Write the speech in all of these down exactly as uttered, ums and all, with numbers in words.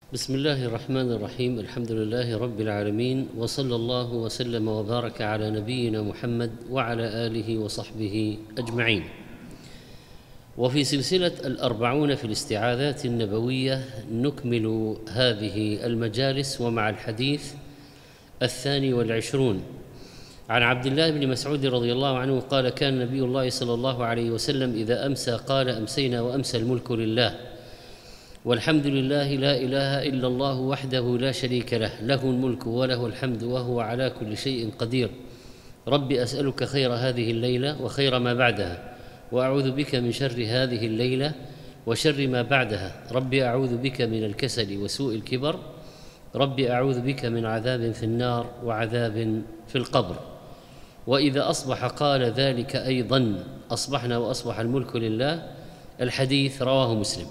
بسم الله الرحمن الرحيم. الحمد لله رب العالمين، وصلى الله وسلم وبارك على نبينا محمد وعلى آله وصحبه أجمعين. وفي سلسلة الأربعون في الاستعاذات النبوية نكمل هذه المجالس، ومع الحديث الثاني والعشرون عن عبد الله بن مسعود رضي الله عنه قال: كان نبي الله صلى الله عليه وسلم إذا أمسى قال: أمسينا وأمسى الملك لله، والحمد لله، لا إله إلا الله وحده لا شريك له، له الملك وله الحمد وهو على كل شيء قدير. رب أسألك خير هذه الليلة وخير ما بعدها، وأعوذ بك من شر هذه الليلة وشر ما بعدها. رب أعوذ بك من الكسل وسوء الكبر. رب أعوذ بك من عذاب في النار وعذاب في القبر. وإذا أصبح قال ذلك أيضا: أصبحنا وأصبح الملك لله. الحديث رواه مسلم.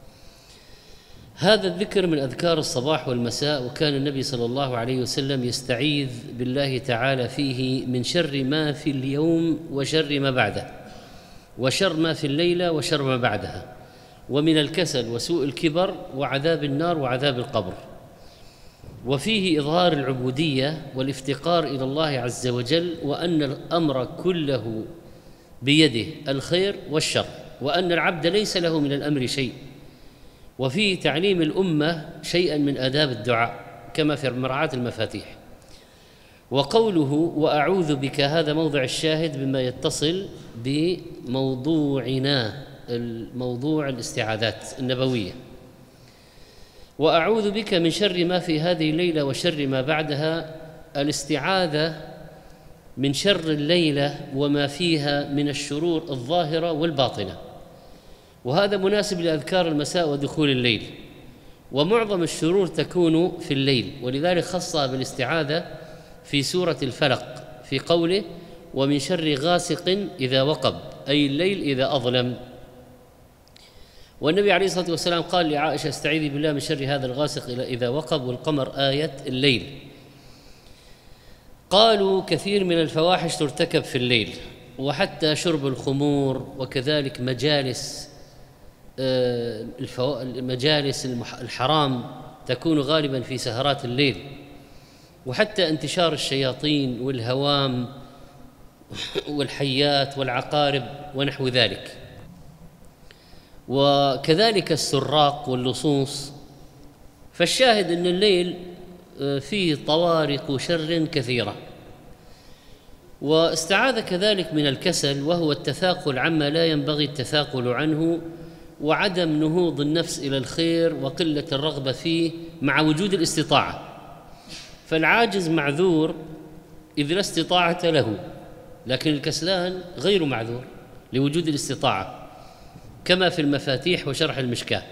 هذا الذكر من أذكار الصباح والمساء، وكان النبي صلى الله عليه وسلم يستعيذ بالله تعالى فيه من شر ما في اليوم وشر ما بعده، وشر ما في الليلة وشر ما بعدها، ومن الكسل وسوء الكبر وعذاب النار وعذاب القبر. وفيه إظهار العبودية والافتقار إلى الله عز وجل، وأن الأمر كله بيده، الخير والشر، وأن العبد ليس له من الأمر شيء. وفيه تعليم الأمة شيئا من آداب الدعاء كما في مرعاة المفاتيح. وقوله وأعوذ بك هذا موضع الشاهد بما يتصل بموضوعنا، الموضوع الاستعاذات النبوية. وأعوذ بك من شر ما في هذه الليلة وشر ما بعدها، الاستعاذة من شر الليلة وما فيها من الشرور الظاهرة والباطنة، وهذا مناسب لأذكار المساء ودخول الليل. ومعظم الشرور تكون في الليل، ولذلك خصها بالاستعاذة في سورة الفلق في قوله: ومن شر غاسق إذا وقب، أي الليل إذا أظلم. والنبي عليه الصلاة والسلام قال لعائشة: استعيذي بالله من شر هذا الغاسق إذا وقب، والقمر آية الليل. قالوا كثير من الفواحش ترتكب في الليل، وحتى شرب الخمور، وكذلك مجالس المجالس الحرام تكون غالبا في سهرات الليل، وحتى انتشار الشياطين والهوام والحيات والعقارب ونحو ذلك، وكذلك السراق واللصوص. فالشاهد أن الليل فيه طوارق شر كثيرة. واستعاذ كذلك من الكسل، وهو التثاقل عما لا ينبغي التثاقل عنه، وعدم نهوض النفس إلى الخير وقلة الرغبة فيه مع وجود الاستطاعة. فالعاجز معذور إذ لا استطاعة له، لكن الكسلان غير معذور لوجود الاستطاعة، كما في المفاتيح وشرح المشكاة.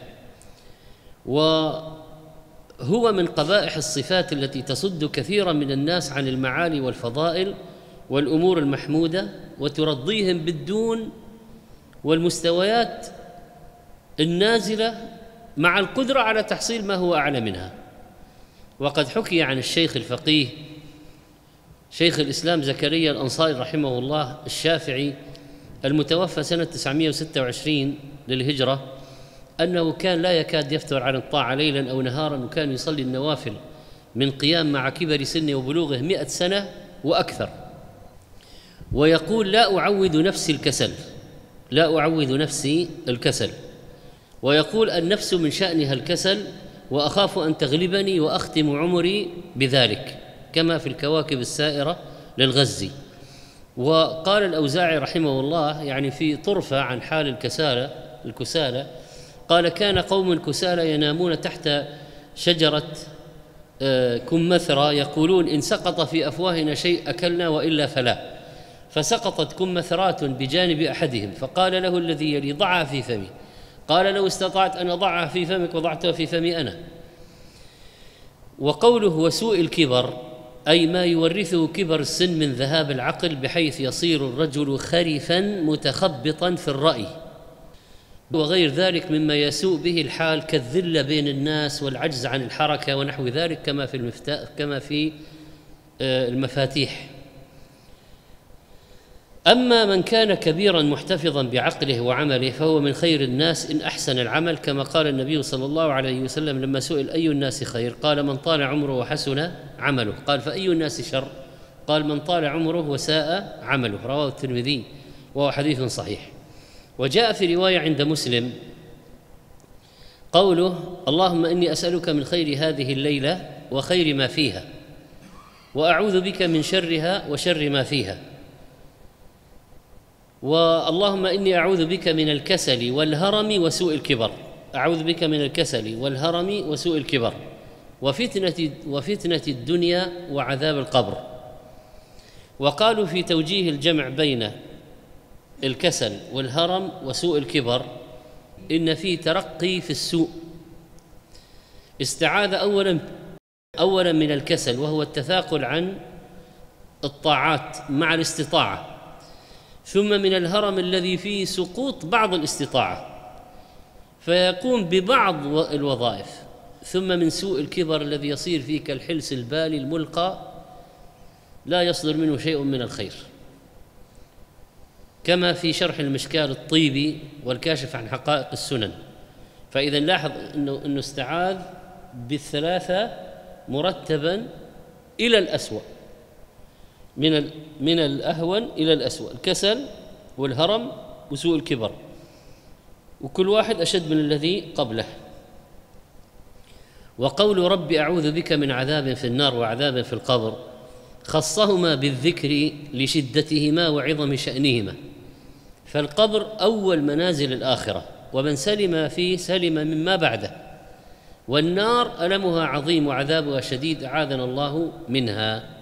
وهو من قبائح الصفات التي تصد كثيرا من الناس عن المعالي والفضائل والأمور المحمودة، وترضيهم بالدون والمستويات النازلة مع القدرة على تحصيل ما هو أعلى منها. وقد حكي عن الشيخ الفقيه شيخ الإسلام زكريا الأنصاري رحمه الله الشافعي المتوفى سنة تسعمائة وستة وعشرين للهجرة، أنه كان لا يكاد يفتر عن الطاعة ليلا أو نهارا، وكان يصلي النوافل من قيام مع كبر سنه وبلوغه مئة سنة وأكثر. ويقول: لا أعود نفسي الكسل، لا أعود نفسي الكسل. ويقول: النفس من شأنها الكسل، وأخاف أن تغلبني وأختم عمري بذلك، كما في الكواكب السائرة للغزي. وقال الأوزاعي رحمه الله يعني في طرفة عن حال الكسالى الكسالى قال: كان قوم كسالى ينامون تحت شجرة كمثرى يقولون: إن سقط في أفواهنا شيء أكلنا وإلا فلا. فسقطت كمثرات بجانب أحدهم، فقال له الذي يلي: ضعها في فمي. قال: لو استطعت أن أضعها في فمك وضعتها في فمي أنا. وقوله وسوء الكبر، أي ما يورثه كبر السن من ذهاب العقل، بحيث يصير الرجل خرفا متخبطا في الرأي، وغير ذلك مما يسوء به الحال، كالذلة بين الناس والعجز عن الحركة ونحو ذلك، كما في المفتاح كما في المفاتيح. أما من كان كبيرا محتفظا بعقله وعمله فهو من خير الناس إن أحسن العمل، كما قال النبي صلى الله عليه وسلم لما سئل أي الناس خير قال من طال عمره وحسن عمله، قال فأي الناس شر؟ قال من طال عمره وساء عمله، رواه الترمذي وهو حديث صحيح. وجاء في رواية عند مسلم قوله اللهم إني أسألك من خير هذه الليلة وخير ما فيها، وأعوذ بك من شرها وشر ما فيها، واللهم إني أعوذ بك من الكسل والهرم وسوء الكبر، أعوذ بك من الكسل والهرم وسوء الكبر وفتنة وفتنة الدنيا وعذاب القبر. وقالوا في توجيه الجمع بين الكسل والهرم وسوء الكبر إن في ترقي في السوء. استعاذ أولا أولا من الكسل وهو التثاقل عن الطاعات مع الاستطاعة، ثم من الهرم الذي فيه سقوط بعض الاستطاعة فيقوم ببعض الوظائف، ثم من سوء الكبر الذي يصير فيه كالحلس البالي الملقى لا يصدر منه شيء من الخير، كما في شرح المشكال الطيبي والكاشف عن حقائق السنن. فإذا نلاحظ أنه, إنه استعاذ بالثلاثة مرتبا إلى الأسوأ، من من الأهون إلى الأسوأ، الكسل والهرم وسوء الكبر، وكل واحد أشد من الذي قبله. وقول رب أعوذ بك من عذاب في النار وعذاب في القبر خصهما بالذكر لشدتهما وعظم شأنهما، فالقبر أول منازل الآخرة ومن سلم فيه سلم مما بعده، والنار ألمها عظيم وعذابها شديد أعاذنا الله منها.